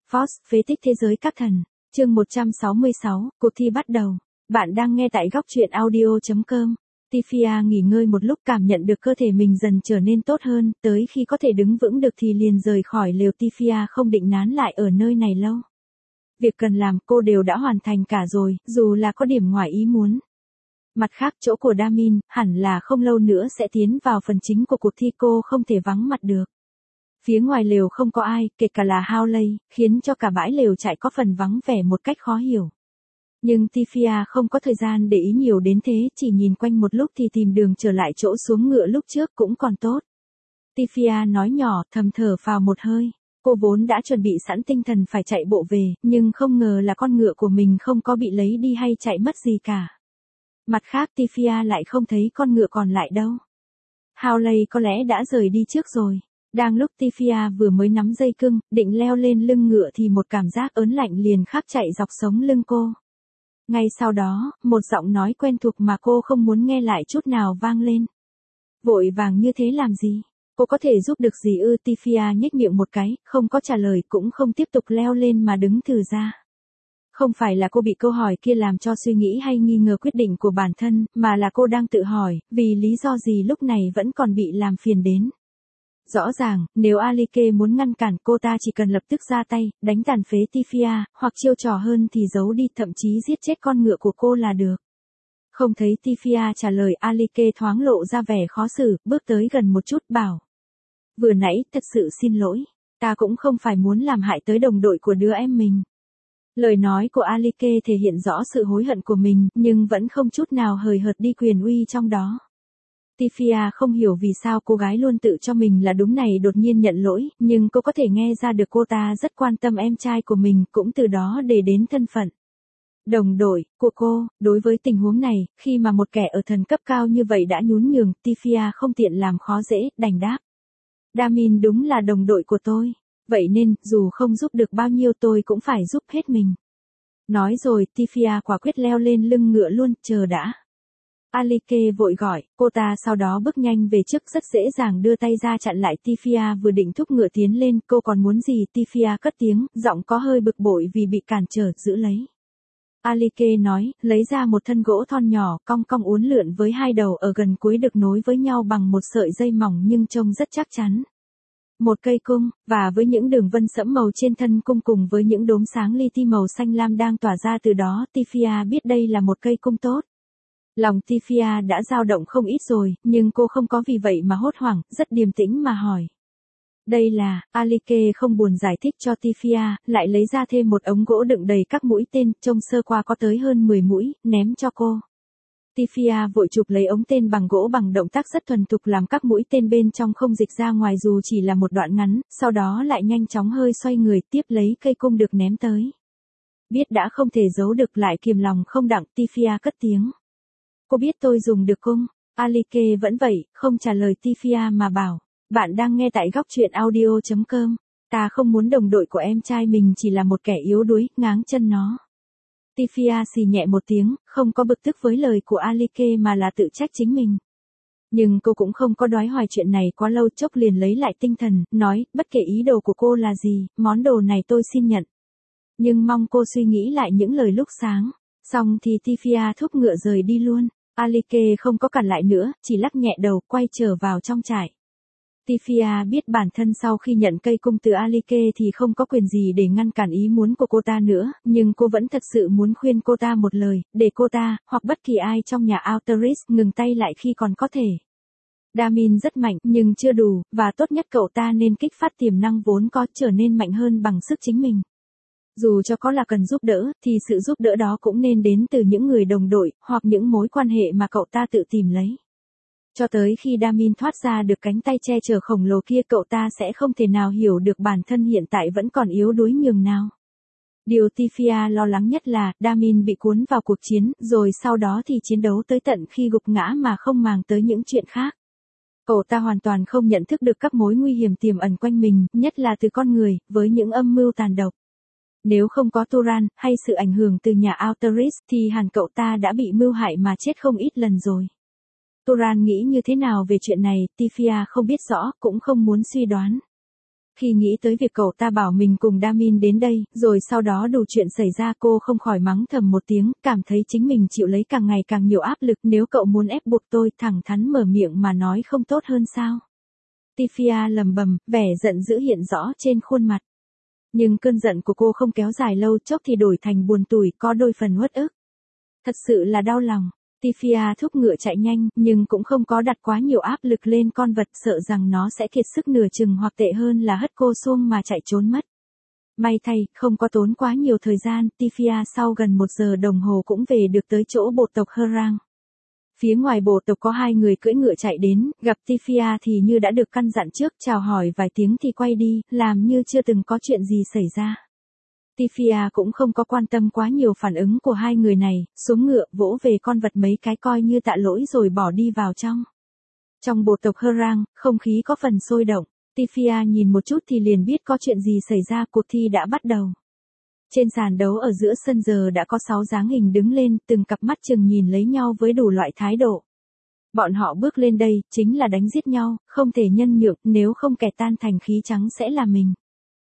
Force, phế tích thế giới các thần. Chương 166, cuộc thi bắt đầu. Bạn đang nghe tại góc truyện audio.com. Tifia nghỉ ngơi một lúc, cảm nhận được cơ thể mình dần trở nên tốt hơn, tới khi có thể đứng vững được thì liền rời khỏi lều. Tifia không định nán lại ở nơi này lâu. Việc cần làm cô đều đã hoàn thành cả rồi, dù là có điểm ngoài ý muốn. Mặt khác, chỗ của Damin, hẳn là không lâu nữa sẽ tiến vào phần chính của cuộc thi, cô không thể vắng mặt được. Phía ngoài lều không có ai, kể cả là Howley, khiến cho cả bãi lều trại có phần vắng vẻ một cách khó hiểu. Nhưng Tifia không có thời gian để ý nhiều đến thế, chỉ nhìn quanh một lúc thì tìm đường trở lại chỗ xuống ngựa lúc trước cũng còn tốt. Tifia nói nhỏ, thầm thở phào một hơi. Cô vốn đã chuẩn bị sẵn tinh thần phải chạy bộ về, nhưng không ngờ là con ngựa của mình không có bị lấy đi hay chạy mất gì cả. Mặt khác, Tifia lại không thấy con ngựa còn lại đâu. Howley có lẽ đã rời đi trước rồi. Đang lúc Tifia vừa mới nắm dây cưng, định leo lên lưng ngựa thì một cảm giác ớn lạnh liền khắc chạy dọc sống lưng cô. Ngay sau đó, một giọng nói quen thuộc mà cô không muốn nghe lại chút nào vang lên. Vội vàng như thế làm gì? Cô có thể giúp được gì ư? Tifia nhếch miệng một cái, không có trả lời cũng không tiếp tục leo lên mà đứng thừ ra. Không phải là cô bị câu hỏi kia làm cho suy nghĩ hay nghi ngờ quyết định của bản thân, mà là cô đang tự hỏi, vì lý do gì lúc này vẫn còn bị làm phiền đến. Rõ ràng, nếu Alike muốn ngăn cản cô ta chỉ cần lập tức ra tay, đánh tàn phế Tifia, hoặc chiêu trò hơn thì giấu đi, thậm chí giết chết con ngựa của cô là được. Không thấy Tifia trả lời, Alike thoáng lộ ra vẻ khó xử, bước tới gần một chút bảo. Vừa nãy, thật sự xin lỗi, ta cũng không phải muốn làm hại tới đồng đội của đứa em mình. Lời nói của Alike thể hiện rõ sự hối hận của mình, nhưng vẫn không chút nào hời hợt đi quyền uy trong đó. Tifia không hiểu vì sao cô gái luôn tự cho mình là đúng này đột nhiên nhận lỗi, nhưng cô có thể nghe ra được cô ta rất quan tâm em trai của mình, cũng từ đó để đến thân phận đồng đội của cô. Đối với tình huống này, khi mà một kẻ ở thần cấp cao như vậy đã nhún nhường, Tifia không tiện làm khó dễ, đành đáp. Damin đúng là đồng đội của tôi, vậy nên, dù không giúp được bao nhiêu tôi cũng phải giúp hết mình. Nói rồi, Tifia quả quyết leo lên lưng ngựa luôn. Chờ đã. Alike vội gọi, cô ta sau đó bước nhanh về trước, rất dễ dàng đưa tay ra chặn lại Tifia vừa định thúc ngựa tiến lên. Cô còn muốn gì? Tifia cất tiếng, giọng có hơi bực bội vì bị cản trở. Giữ lấy. Alike nói, lấy ra một thân gỗ thon nhỏ, cong cong uốn lượn với hai đầu ở gần cuối được nối với nhau bằng một sợi dây mỏng nhưng trông rất chắc chắn. Một cây cung, và với những đường vân sẫm màu trên thân cung cùng với những đốm sáng li ti màu xanh lam đang tỏa ra từ đó, Tifia biết đây là một cây cung tốt. Lòng Tifia đã dao động không ít rồi, nhưng cô không có vì vậy mà hốt hoảng, rất điềm tĩnh mà hỏi. Đây là, Alike không buồn giải thích cho Tifia, lại lấy ra thêm một ống gỗ đựng đầy các mũi tên, trông sơ qua có tới hơn 10 mũi, ném cho cô. Tifia vội chụp lấy ống tên bằng gỗ bằng động tác rất thuần thục làm các mũi tên bên trong không dịch ra ngoài dù chỉ là một đoạn ngắn, sau đó lại nhanh chóng hơi xoay người tiếp lấy cây cung được ném tới. Biết đã không thể giấu được lại kiềm lòng không đặng, Tifia cất tiếng. Cô biết tôi dùng được cung. Alike vẫn vậy, không trả lời Tifia mà bảo. Bạn đang nghe tại góc truyện audio.com. Ta không muốn đồng đội của em trai mình chỉ là một kẻ yếu đuối, ngáng chân nó. Tifia xì nhẹ một tiếng, không có bực tức với lời của Alike mà là tự trách chính mình. Nhưng cô cũng không có đoái hoài chuyện này quá lâu, chốc liền lấy lại tinh thần, nói, bất kể ý đồ của cô là gì, món đồ này tôi xin nhận. Nhưng mong cô suy nghĩ lại những lời lúc sáng. Xong thì Tifia thúc ngựa rời đi luôn. Alike không có cản lại nữa, chỉ lắc nhẹ đầu, quay trở vào trong trại. Tifia biết bản thân sau khi nhận cây cung từ Alike thì không có quyền gì để ngăn cản ý muốn của cô ta nữa, nhưng cô vẫn thật sự muốn khuyên cô ta một lời, để cô ta, hoặc bất kỳ ai trong nhà Alteris, ngừng tay lại khi còn có thể. Damin rất mạnh, nhưng chưa đủ, và tốt nhất cậu ta nên kích phát tiềm năng vốn có, trở nên mạnh hơn bằng sức chính mình. Dù cho có là cần giúp đỡ, thì sự giúp đỡ đó cũng nên đến từ những người đồng đội, hoặc những mối quan hệ mà cậu ta tự tìm lấy. Cho tới khi Damin thoát ra được cánh tay che chở khổng lồ kia, cậu ta sẽ không thể nào hiểu được bản thân hiện tại vẫn còn yếu đuối nhường nào. Điều Tifia lo lắng nhất là, Damin bị cuốn vào cuộc chiến, rồi sau đó thì chiến đấu tới tận khi gục ngã mà không màng tới những chuyện khác. Cậu ta hoàn toàn không nhận thức được các mối nguy hiểm tiềm ẩn quanh mình, nhất là từ con người, với những âm mưu tàn độc. Nếu không có Turan, hay sự ảnh hưởng từ nhà Alteris, thì hẳn cậu ta đã bị mưu hại mà chết không ít lần rồi. Turan nghĩ như thế nào về chuyện này, Tifia không biết rõ, cũng không muốn suy đoán. Khi nghĩ tới việc cậu ta bảo mình cùng Damin đến đây, rồi sau đó đủ chuyện xảy ra, cô không khỏi mắng thầm một tiếng, cảm thấy chính mình chịu lấy càng ngày càng nhiều áp lực. Nếu cậu muốn ép buộc tôi, thẳng thắn mở miệng mà nói không tốt hơn sao? Tifia lầm bầm, vẻ giận dữ hiện rõ trên khuôn mặt. Nhưng cơn giận của cô không kéo dài lâu, chốc thì đổi thành buồn tủi, có đôi phần uất ức. Thật sự là đau lòng. Tifia thúc ngựa chạy nhanh, nhưng cũng không có đặt quá nhiều áp lực lên con vật, sợ rằng nó sẽ kiệt sức nửa chừng hoặc tệ hơn là hất cô xuông mà chạy trốn mất. May thay, không có tốn quá nhiều thời gian, Tifia sau gần 1 giờ đồng hồ cũng về được tới chỗ bộ tộc Herang. Phía ngoài bộ tộc có 2 người cưỡi ngựa chạy đến, gặp Tifia thì như đã được căn dặn trước, chào hỏi vài tiếng thì quay đi, làm như chưa từng có chuyện gì xảy ra. Tifia cũng không có quan tâm quá nhiều phản ứng của 2 người này, xuống ngựa vỗ về con vật mấy cái coi như tạ lỗi rồi bỏ đi vào trong. Trong bộ tộc Herang, không khí có phần sôi động, Tifia nhìn một chút thì liền biết có chuyện gì xảy ra, cuộc thi đã bắt đầu. Trên sàn đấu ở giữa sân giờ đã có 6 dáng hình đứng lên, từng cặp mắt chừng nhìn lấy nhau với đủ loại thái độ. Bọn họ bước lên đây, chính là đánh giết nhau, không thể nhân nhượng, nếu không kẻ tan thành khí trắng sẽ là mình.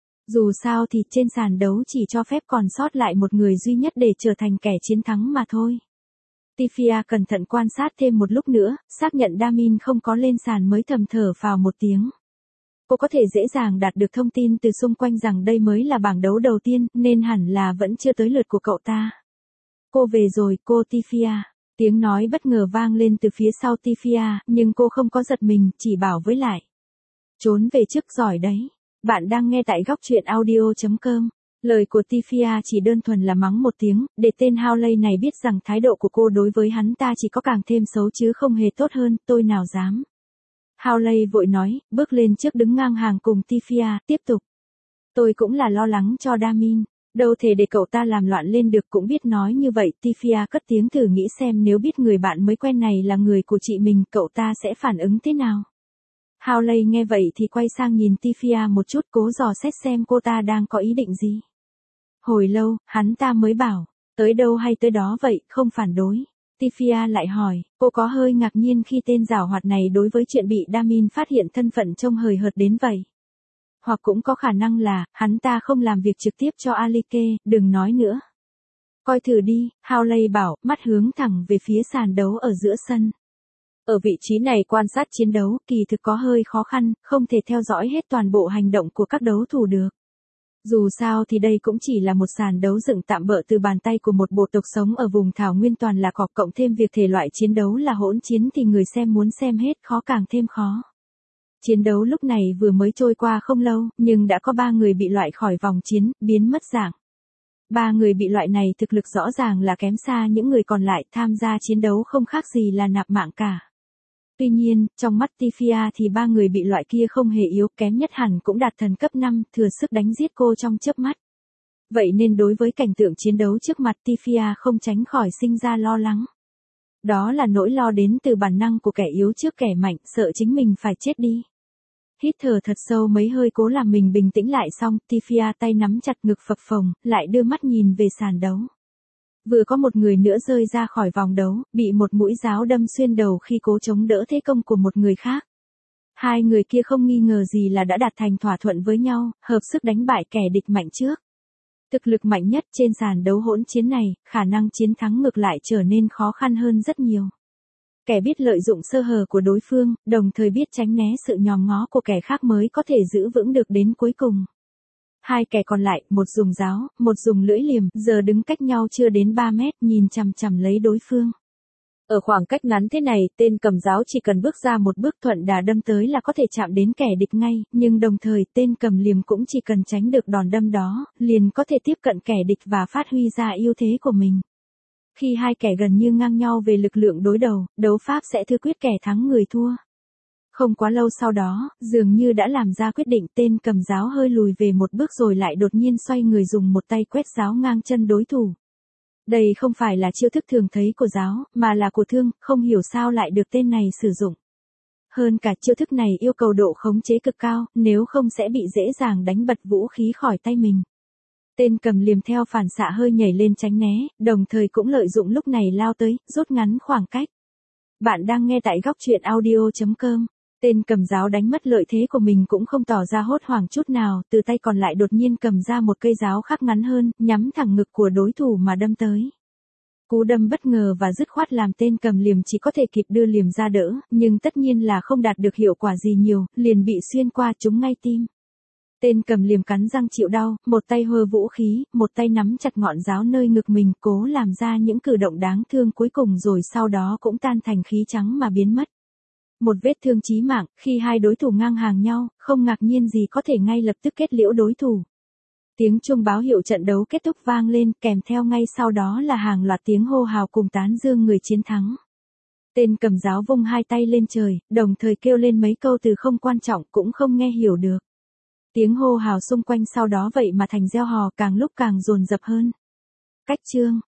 Dù sao thì trên sàn đấu chỉ cho phép còn sót lại một người duy nhất để trở thành kẻ chiến thắng mà thôi. Tifia cẩn thận quan sát thêm một lúc nữa, xác nhận Damin không có lên sàn mới thầm thở phào một tiếng. Cô có thể dễ dàng đạt được thông tin từ xung quanh rằng đây mới là bảng đấu đầu tiên, nên hẳn là vẫn chưa tới lượt của cậu ta. Cô về rồi, cô Tifia. Tiếng nói bất ngờ vang lên từ phía sau Tifia, nhưng cô không có giật mình, chỉ bảo với lại. Trốn về trước giỏi đấy. Bạn đang nghe tại góc truyện audio.com. Lời của Tifia chỉ đơn thuần là mắng một tiếng, để tên Howley này biết rằng thái độ của cô đối với hắn ta chỉ có càng thêm xấu chứ không hề tốt hơn, tôi nào dám. Howley vội nói, bước lên trước đứng ngang hàng cùng Tifia, tiếp tục. Tôi cũng là lo lắng cho Damin, đâu thể để cậu ta làm loạn lên được, cũng biết nói như vậy. Tifia cất tiếng, thử nghĩ xem nếu biết người bạn mới quen này là người của chị mình, cậu ta sẽ phản ứng thế nào. Howley nghe vậy thì quay sang nhìn Tifia một chút, cố dò xét xem cô ta đang có ý định gì. Hồi lâu, hắn ta mới bảo, tới đâu hay tới đó vậy, không phản đối. Tifia lại hỏi, cô có hơi ngạc nhiên khi tên giảo hoạt này đối với chuyện bị Damin phát hiện thân phận trông hời hợt đến vậy. Hoặc cũng có khả năng là, hắn ta không làm việc trực tiếp cho Alike, đừng nói nữa. Coi thử đi, Howley bảo, mắt hướng thẳng về phía sàn đấu ở giữa sân. Ở vị trí này quan sát chiến đấu, kỳ thực có hơi khó khăn, không thể theo dõi hết toàn bộ hành động của các đấu thủ được. Dù sao thì đây cũng chỉ là một sàn đấu dựng tạm bợ từ bàn tay của một bộ tộc sống ở vùng thảo nguyên toàn là cọp, cộng thêm việc thể loại chiến đấu là hỗn chiến thì người xem muốn xem hết khó càng thêm khó. Chiến đấu lúc này vừa mới trôi qua không lâu, nhưng đã có 3 người bị loại khỏi vòng chiến, biến mất dạng. 3 người bị loại này thực lực rõ ràng là kém xa những người còn lại, tham gia chiến đấu không khác gì là nạp mạng cả. Tuy nhiên, trong mắt Tifia thì 3 người bị loại kia không hề yếu, kém nhất hẳn cũng đạt thần cấp 5, thừa sức đánh giết cô trong chớp mắt. Vậy nên đối với cảnh tượng chiến đấu trước mặt, Tifia không tránh khỏi sinh ra lo lắng. Đó là nỗi lo đến từ bản năng của kẻ yếu trước kẻ mạnh, sợ chính mình phải chết đi. Hít thở thật sâu mấy hơi cố làm mình bình tĩnh lại xong, Tifia tay nắm chặt ngực phập phồng, lại đưa mắt nhìn về sàn đấu. Vừa có một người nữa rơi ra khỏi vòng đấu, bị một mũi giáo đâm xuyên đầu khi cố chống đỡ thế công của một người khác. 2 người kia không nghi ngờ gì là đã đạt thành thỏa thuận với nhau, hợp sức đánh bại kẻ địch mạnh trước. Thực lực mạnh nhất trên sàn đấu hỗn chiến này, khả năng chiến thắng ngược lại trở nên khó khăn hơn rất nhiều. Kẻ biết lợi dụng sơ hở của đối phương, đồng thời biết tránh né sự nhòm ngó của kẻ khác mới có thể giữ vững được đến cuối cùng. 2 kẻ còn lại, một dùng giáo, một dùng lưỡi liềm, giờ đứng cách nhau chưa đến 3 mét, nhìn chằm chằm lấy đối phương. Ở khoảng cách ngắn thế này, tên cầm giáo chỉ cần bước ra một bước thuận đà đâm tới là có thể chạm đến kẻ địch ngay, nhưng đồng thời tên cầm liềm cũng chỉ cần tránh được đòn đâm đó, liền có thể tiếp cận kẻ địch và phát huy ra ưu thế của mình. Khi 2 kẻ gần như ngang nhau về lực lượng đối đầu, đấu pháp sẽ thư quyết kẻ thắng người thua. Không quá lâu sau đó, dường như đã làm ra quyết định, tên cầm giáo hơi lùi về một bước rồi lại đột nhiên xoay người dùng một tay quét giáo ngang chân đối thủ. Đây không phải là chiêu thức thường thấy của giáo, mà là của thương, không hiểu sao lại được tên này sử dụng. Hơn cả chiêu thức này yêu cầu độ khống chế cực cao, nếu không sẽ bị dễ dàng đánh bật vũ khí khỏi tay mình. Tên cầm liềm theo phản xạ hơi nhảy lên tránh né, đồng thời cũng lợi dụng lúc này lao tới, rút ngắn khoảng cách. Bạn đang nghe tại góc truyện audio.com. Tên cầm giáo đánh mất lợi thế của mình cũng không tỏ ra hốt hoảng chút nào, từ tay còn lại đột nhiên cầm ra một cây giáo khác ngắn hơn, nhắm thẳng ngực của đối thủ mà đâm tới. Cú đâm bất ngờ và dứt khoát làm tên cầm liềm chỉ có thể kịp đưa liềm ra đỡ, nhưng tất nhiên là không đạt được hiệu quả gì nhiều, liền bị xuyên qua trúng ngay tim. Tên cầm liềm cắn răng chịu đau, một tay hơ vũ khí, một tay nắm chặt ngọn giáo nơi ngực mình, cố làm ra những cử động đáng thương cuối cùng rồi sau đó cũng tan thành khí trắng mà biến mất. Một vết thương chí mạng, khi hai đối thủ ngang hàng nhau, không ngạc nhiên gì có thể ngay lập tức kết liễu đối thủ. Tiếng chuông báo hiệu trận đấu kết thúc vang lên, kèm theo ngay sau đó là hàng loạt tiếng hô hào cùng tán dương người chiến thắng. Tên cầm giáo vung hai tay lên trời, đồng thời kêu lên mấy câu từ không quan trọng cũng không nghe hiểu được. Tiếng hô hào xung quanh sau đó vậy mà thành reo hò càng lúc càng dồn dập hơn. Cách chương